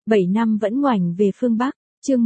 7 năm vẫn ngoảnh về phương Bắc, chương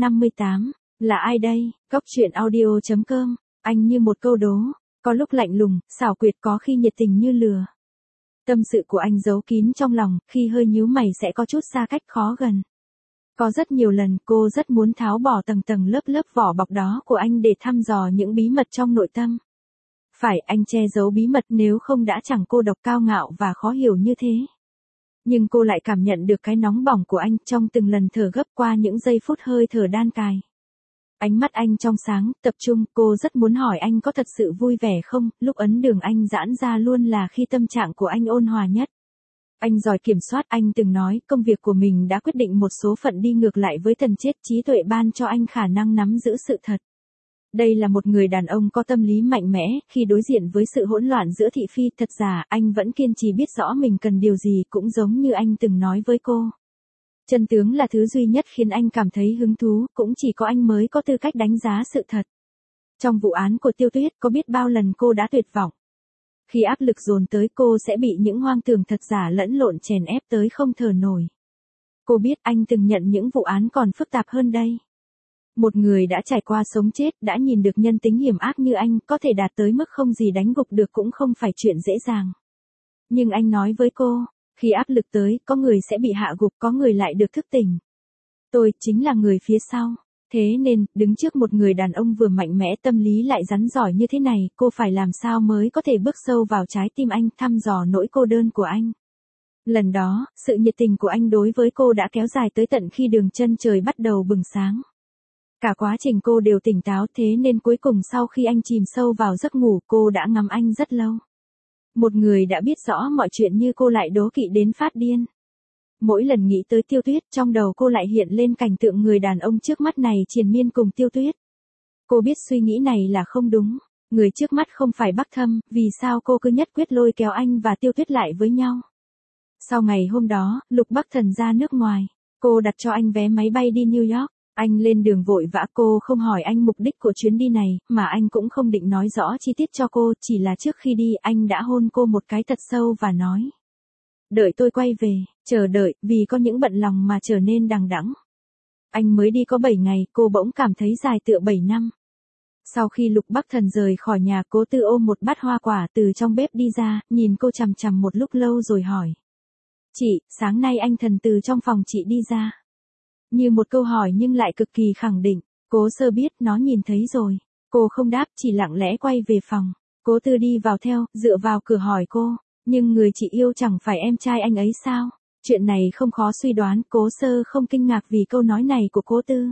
158, là ai đây? Góc truyện audio.com, anh như một câu đố, có lúc lạnh lùng, xảo quyệt có khi nhiệt tình như lửa. Tâm sự của anh giấu kín trong lòng, khi hơi nhíu mày sẽ có chút xa cách khó gần. Có rất nhiều lần cô rất muốn tháo bỏ tầng tầng lớp lớp vỏ bọc đó của anh để thăm dò những bí mật trong nội tâm. Phải anh che giấu bí mật nếu không đã chẳng cô độc cao ngạo và khó hiểu như thế. Nhưng cô lại cảm nhận được cái nóng bỏng của anh trong từng lần thở gấp qua những giây phút hơi thở đan cài. Ánh mắt anh trong sáng, tập trung, cô rất muốn hỏi anh có thật sự vui vẻ không, lúc ấn đường anh giãn ra luôn là khi tâm trạng của anh ôn hòa nhất. Anh giỏi kiểm soát, anh từng nói công việc của mình đã quyết định một số phận đi ngược lại với thần chết, trí tuệ ban cho anh khả năng nắm giữ sự thật. Đây là một người đàn ông có tâm lý mạnh mẽ, khi đối diện với sự hỗn loạn giữa thị phi, thật giả, anh vẫn kiên trì biết rõ mình cần điều gì, cũng giống như anh từng nói với cô. Chân tướng là thứ duy nhất khiến anh cảm thấy hứng thú, cũng chỉ có anh mới có tư cách đánh giá sự thật. Trong vụ án của Tiêu Tuyết, có biết bao lần cô đã tuyệt vọng. Khi áp lực dồn tới cô sẽ bị những hoang tưởng thật giả lẫn lộn chèn ép tới không thở nổi. Cô biết anh từng nhận những vụ án còn phức tạp hơn đây. Một người đã trải qua sống chết, đã nhìn được nhân tính hiểm ác như anh, có thể đạt tới mức không gì đánh gục được cũng không phải chuyện dễ dàng. Nhưng anh nói với cô, khi áp lực tới, có người sẽ bị hạ gục, có người lại được thức tỉnh. Tôi chính là người phía sau. Thế nên, đứng trước một người đàn ông vừa mạnh mẽ tâm lý lại rắn giỏi như thế này, cô phải làm sao mới có thể bước sâu vào trái tim anh, thăm dò nỗi cô đơn của anh. Lần đó, sự nhiệt tình của anh đối với cô đã kéo dài tới tận khi đường chân trời bắt đầu bừng sáng. Cả quá trình cô đều tỉnh táo, thế nên cuối cùng sau khi anh chìm sâu vào giấc ngủ, cô đã ngắm anh rất lâu. Một người đã biết rõ mọi chuyện như cô lại đố kỵ đến phát điên. Mỗi lần nghĩ tới Tiêu Tuyết, trong đầu cô lại hiện lên cảnh tượng người đàn ông trước mắt này triền miên cùng Tiêu Tuyết. Cô biết suy nghĩ này là không đúng, người trước mắt không phải Bắc Thâm, vì sao cô cứ nhất quyết lôi kéo anh và Tiêu Tuyết lại với nhau. Sau ngày hôm đó, Lục Bắc Thần ra nước ngoài, cô đặt cho anh vé máy bay đi New York. Anh lên đường vội vã, cô không hỏi anh mục đích của chuyến đi này, mà anh cũng không định nói rõ chi tiết cho cô, chỉ là trước khi đi anh đã hôn cô một cái thật sâu và nói. Đợi tôi quay về, chờ đợi, vì có những bận lòng mà trở nên đằng đẵng. Anh mới đi có 7 ngày, cô bỗng cảm thấy dài tựa 7 năm. Sau khi Lục Bắc Thần rời khỏi nhà, Cố Tư ôm một bát hoa quả từ trong bếp đi ra, nhìn cô chằm chằm một lúc lâu rồi hỏi. Chị, sáng nay anh Thần từ trong phòng chị đi ra. Như một câu hỏi nhưng lại cực kỳ khẳng định, Cố Sơ biết nó nhìn thấy rồi. Cô không đáp, chỉ lặng lẽ quay về phòng. Cố Tư đi vào theo, dựa vào cửa hỏi cô, nhưng người chị yêu chẳng phải em trai anh ấy sao? Chuyện này không khó suy đoán, Cố Sơ không kinh ngạc vì câu nói này của Cố Tư.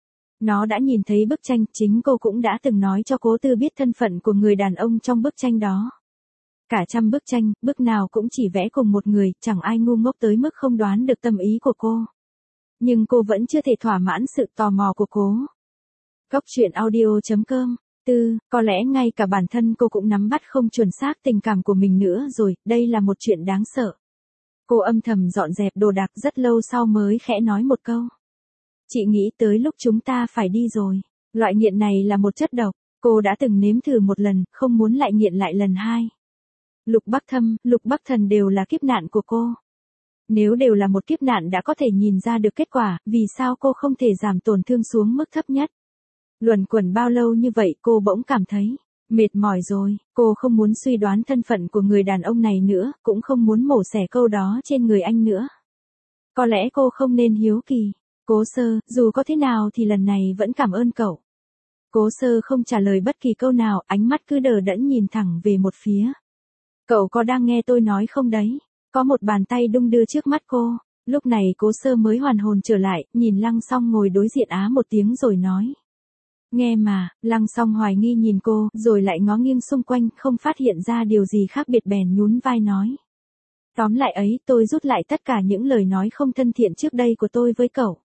Nó đã nhìn thấy bức tranh, chính cô cũng đã từng nói cho Cố Tư biết thân phận của người đàn ông trong bức tranh đó. Cả trăm bức tranh, bức nào cũng chỉ vẽ cùng một người, chẳng ai ngu ngốc tới mức không đoán được tâm ý của cô. Nhưng cô vẫn chưa thể thỏa mãn sự tò mò của cô. Góc truyện audio.com. Có lẽ ngay cả bản thân cô cũng nắm bắt không chuẩn xác tình cảm của mình nữa rồi, đây là một chuyện đáng sợ. Cô âm thầm dọn dẹp đồ đạc rất lâu sau mới khẽ nói một câu. Chị nghĩ tới lúc chúng ta phải đi rồi. Loại nghiện này là một chất độc, cô đã từng nếm thử một lần, không muốn lại nghiện lại lần hai. Lục Bắc Thâm, Lục Bắc Thần đều là kiếp nạn của cô. Nếu đều là một kiếp nạn đã có thể nhìn ra được kết quả, vì sao cô không thể giảm tổn thương xuống mức thấp nhất? Luẩn quẩn bao lâu như vậy cô bỗng cảm thấy mệt mỏi rồi, cô không muốn suy đoán thân phận của người đàn ông này nữa, cũng không muốn mổ xẻ câu đó trên người anh nữa. Có lẽ cô không nên hiếu kỳ. Cố Sơ, dù có thế nào thì lần này vẫn cảm ơn cậu. Cố Sơ không trả lời bất kỳ câu nào, ánh mắt cứ đờ đẫn nhìn thẳng về một phía. Cậu có đang nghe tôi nói không đấy? Có một bàn tay đung đưa trước mắt cô. Lúc này Cố Sơ mới hoàn hồn trở lại, nhìn Lăng Song ngồi đối diện á một tiếng rồi nói. Nghe mà, Lăng Song hoài nghi nhìn cô, rồi lại ngó nghiêng xung quanh, không phát hiện ra điều gì khác biệt bèn nhún vai nói. Tóm lại ấy, tôi rút lại tất cả những lời nói không thân thiện trước đây của tôi với cậu.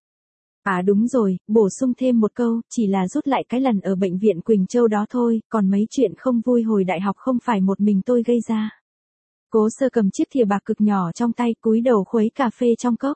À đúng rồi, bổ sung thêm một câu, chỉ là rút lại cái lần ở bệnh viện Quỳnh Châu đó thôi, còn mấy chuyện không vui hồi đại học không phải một mình tôi gây ra. Cố Sơ cầm chiếc thìa bạc cực nhỏ trong tay, cúi đầu khuấy cà phê trong cốc.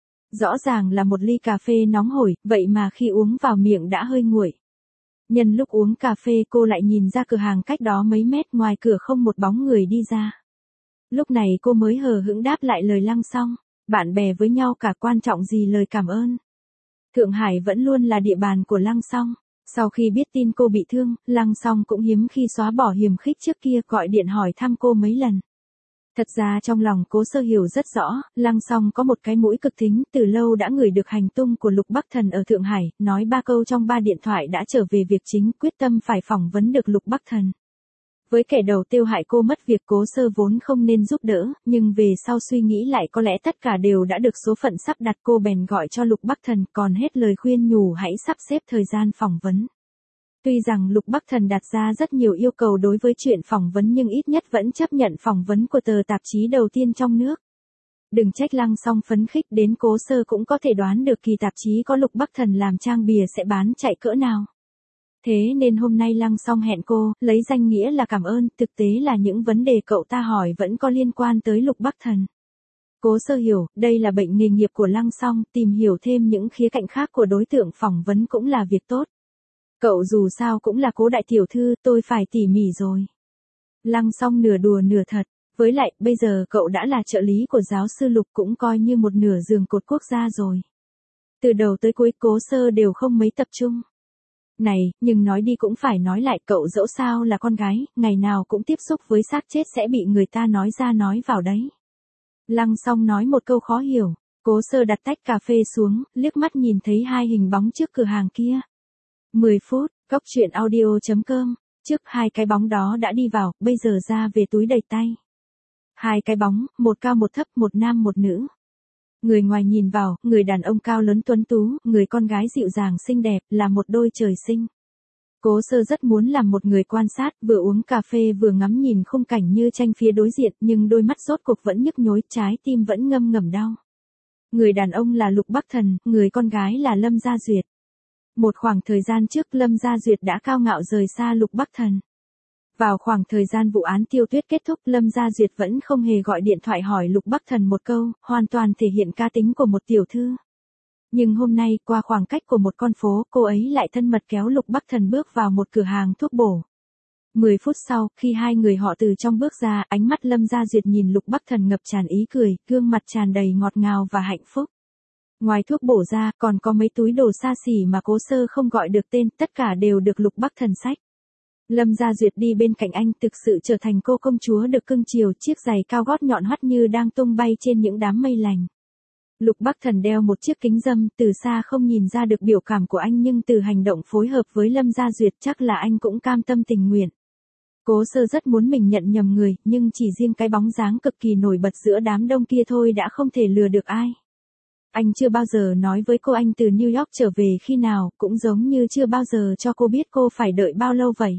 Rõ ràng là một ly cà phê nóng hổi, vậy mà khi uống vào miệng đã hơi nguội. Nhân lúc uống cà phê cô lại nhìn ra cửa hàng cách đó mấy mét, ngoài cửa không một bóng người đi ra. Lúc này cô mới hờ hững đáp lại lời Lăng Song. Bạn bè với nhau cả, quan trọng gì lời cảm ơn. Thượng Hải vẫn luôn là địa bàn của Lăng Song. Sau khi biết tin cô bị thương, Lăng Song cũng hiếm khi xóa bỏ hiềm khích trước kia, gọi điện hỏi thăm cô mấy lần. Thật ra trong lòng Cố Sơ hiểu rất rõ, Lăng Song có một cái mũi cực thính, từ lâu đã ngửi được hành tung của Lục Bắc Thần ở Thượng Hải, nói 3 câu trong 3 điện thoại đã trở về việc chính, quyết tâm phải phỏng vấn được Lục Bắc Thần. Với kẻ đầu tiêu hại cô mất việc, Cố Sơ vốn không nên giúp đỡ, nhưng về sau suy nghĩ lại có lẽ tất cả đều đã được số phận sắp đặt, cô bèn gọi cho Lục Bắc Thần, còn hết lời khuyên nhủ hãy sắp xếp thời gian phỏng vấn. Tuy rằng Lục Bắc Thần đặt ra rất nhiều yêu cầu đối với chuyện phỏng vấn nhưng ít nhất vẫn chấp nhận phỏng vấn của tờ tạp chí đầu tiên trong nước. Đừng trách Lăng Song phấn khích, đến Cố Sơ cũng có thể đoán được kỳ tạp chí có Lục Bắc Thần làm trang bìa sẽ bán chạy cỡ nào. Thế nên hôm nay Lăng Song hẹn cô, lấy danh nghĩa là cảm ơn, thực tế là những vấn đề cậu ta hỏi vẫn có liên quan tới Lục Bắc Thần. Cố Sơ hiểu, đây là bệnh nghề nghiệp của Lăng Song, tìm hiểu thêm những khía cạnh khác của đối tượng phỏng vấn cũng là việc tốt. Cậu dù sao cũng là Cố đại tiểu thư, tôi phải tỉ mỉ rồi. Lăng Song nửa đùa nửa thật, với lại, bây giờ cậu đã là trợ lý của giáo sư Lục, cũng coi như một nửa giường cột quốc gia rồi. Từ đầu tới cuối Cố Sơ đều không mấy tập trung. Này, nhưng nói đi cũng phải nói lại, cậu dẫu sao là con gái, ngày nào cũng tiếp xúc với xác chết sẽ bị người ta nói ra nói vào đấy. Lăng Song nói một câu khó hiểu, Cố Sơ đặt tách cà phê xuống, liếc mắt nhìn thấy 2 hình bóng trước cửa hàng kia. 10 phút, Cóc Truyện Audio.com, trước 2 cái bóng đó đã đi vào, bây giờ ra về túi đầy tay. 2 cái bóng, một cao một thấp, một nam một nữ. Người ngoài nhìn vào, người đàn ông cao lớn tuấn tú, người con gái dịu dàng xinh đẹp, là một đôi trời sinh. Cố Sơ rất muốn làm một người quan sát, vừa uống cà phê vừa ngắm nhìn khung cảnh như tranh phía đối diện, nhưng đôi mắt rốt cuộc vẫn nhức nhối, trái tim vẫn ngâm ngầm đau. Người đàn ông là Lục Bắc Thần, người con gái là Lâm Gia Duyệt. Một khoảng thời gian trước Lâm Gia Duyệt đã cao ngạo rời xa Lục Bắc Thần. Vào khoảng thời gian vụ án Tiêu Tuyết kết thúc, Lâm Gia Duyệt vẫn không hề gọi điện thoại hỏi Lục Bắc Thần một câu, hoàn toàn thể hiện cá tính của một tiểu thư. Nhưng hôm nay, qua khoảng cách của một con phố, cô ấy lại thân mật kéo Lục Bắc Thần bước vào một cửa hàng thuốc bổ. 10 phút sau, khi 2 người họ từ trong bước ra, ánh mắt Lâm Gia Duyệt nhìn Lục Bắc Thần ngập tràn ý cười, gương mặt tràn đầy ngọt ngào và hạnh phúc. Ngoài thuốc bổ ra, còn có mấy túi đồ xa xỉ mà Cố Sơ không gọi được tên, tất cả đều được Lục Bắc Thần xách. Lâm Gia Duyệt đi bên cạnh anh, thực sự trở thành cô công chúa được cưng chiều, chiếc giày cao gót nhọn hoắt như đang tung bay trên những đám mây lành. Lục Bắc Thần đeo một chiếc kính râm, từ xa không nhìn ra được biểu cảm của anh nhưng từ hành động phối hợp với Lâm Gia Duyệt chắc là anh cũng cam tâm tình nguyện. Cố Sơ rất muốn mình nhận nhầm người, nhưng chỉ riêng cái bóng dáng cực kỳ nổi bật giữa đám đông kia thôi đã không thể lừa được ai. Anh chưa bao giờ nói với cô anh từ New York trở về khi nào, cũng giống như chưa bao giờ cho cô biết cô phải đợi bao lâu vậy.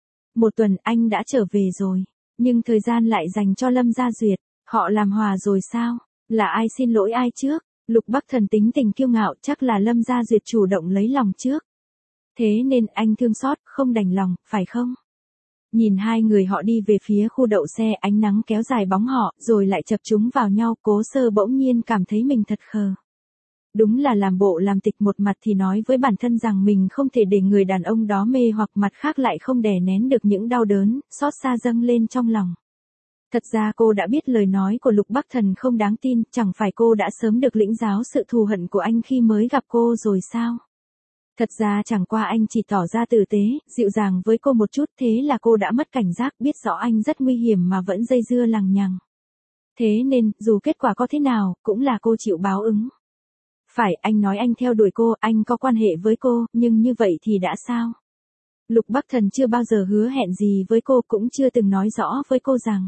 1 tuần anh đã trở về rồi, nhưng thời gian lại dành cho Lâm Gia Duyệt, họ làm hòa rồi sao? Là ai xin lỗi ai trước? Lục Bắc Thần tính tình kiêu ngạo, chắc là Lâm Gia Duyệt chủ động lấy lòng trước. Thế nên anh thương xót, không đành lòng, phải không? Nhìn 2 người họ đi về phía khu đậu xe, ánh nắng kéo dài bóng họ, rồi lại chập chúng vào nhau, Cố Sơ bỗng nhiên cảm thấy mình thật khờ. Đúng là làm bộ làm tịch, một mặt thì nói với bản thân rằng mình không thể để người đàn ông đó mê hoặc, mặt khác lại không đè nén được những đau đớn, xót xa dâng lên trong lòng. Thật ra cô đã biết lời nói của Lục Bắc Thần không đáng tin, chẳng phải cô đã sớm được lĩnh giáo sự thù hận của anh khi mới gặp cô rồi sao? Thật ra chẳng qua anh chỉ tỏ ra tử tế, dịu dàng với cô một chút, thế là cô đã mất cảnh giác, biết rõ anh rất nguy hiểm mà vẫn dây dưa lằng nhằng. Thế nên, dù kết quả có thế nào, cũng là cô chịu báo ứng. Phải, anh nói anh theo đuổi cô, anh có quan hệ với cô, nhưng như vậy thì đã sao? Lục Bắc Thần chưa bao giờ hứa hẹn gì với cô, cũng chưa từng nói rõ với cô rằng: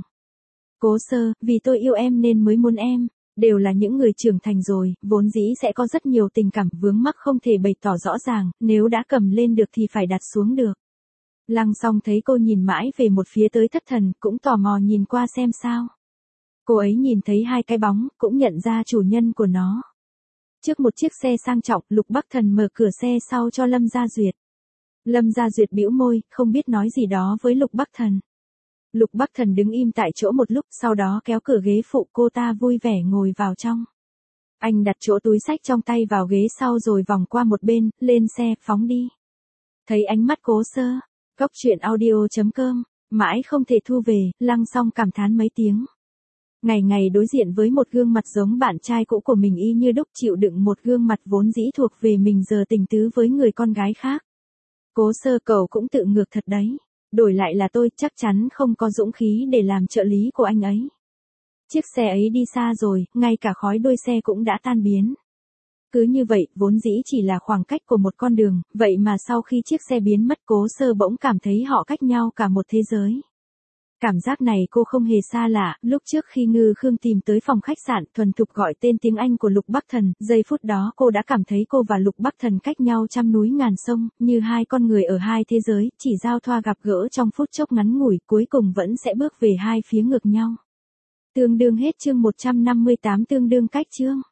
Cố Sơ, vì tôi yêu em nên mới muốn em. Đều là những người trưởng thành rồi, vốn dĩ sẽ có rất nhiều tình cảm vướng mắc không thể bày tỏ rõ ràng, nếu đã cầm lên được thì phải đặt xuống được. Lăng Song thấy cô nhìn mãi về một phía tới thất thần, cũng tò mò nhìn qua xem sao. Cô ấy nhìn thấy 2 cái bóng, cũng nhận ra chủ nhân của nó. Trước một chiếc xe sang trọng, Lục Bắc Thần mở cửa xe sau cho Lâm Gia Duyệt. Lâm Gia Duyệt bĩu môi, không biết nói gì đó với Lục Bắc Thần. Lục Bắc Thần đứng im tại chỗ một lúc, sau đó kéo cửa ghế phụ, cô ta vui vẻ ngồi vào trong. Anh đặt chỗ túi xách trong tay vào ghế sau rồi vòng qua một bên, lên xe, phóng đi. Thấy ánh mắt Cố Sơ, Cóc Truyện Audio.com, mãi không thể thu về, Lăng Song cảm thán mấy tiếng. Ngày ngày đối diện với một gương mặt giống bạn trai cũ của mình y như đúc, chịu đựng một gương mặt vốn dĩ thuộc về mình giờ tình tứ với người con gái khác. Cố Sơ cậu cũng tự ngược thật đấy. Đổi lại là tôi chắc chắn không có dũng khí để làm trợ lý của anh ấy. Chiếc xe ấy đi xa rồi, ngay cả khói đuôi xe cũng đã tan biến. Cứ như vậy, vốn dĩ chỉ là khoảng cách của một con đường, vậy mà sau khi chiếc xe biến mất Cố Sơ bỗng cảm thấy họ cách nhau cả một thế giới. Cảm giác này cô không hề xa lạ, lúc trước khi Ngư Khương tìm tới phòng khách sạn thuần thục gọi tên tiếng Anh của Lục Bắc Thần, giây phút đó cô đã cảm thấy cô và Lục Bắc Thần cách nhau trăm núi ngàn sông, như hai con người ở hai thế giới, chỉ giao thoa gặp gỡ trong phút chốc ngắn ngủi, cuối cùng vẫn sẽ bước về hai phía ngược nhau. Tương đương hết chương 158 tương đương cách chương.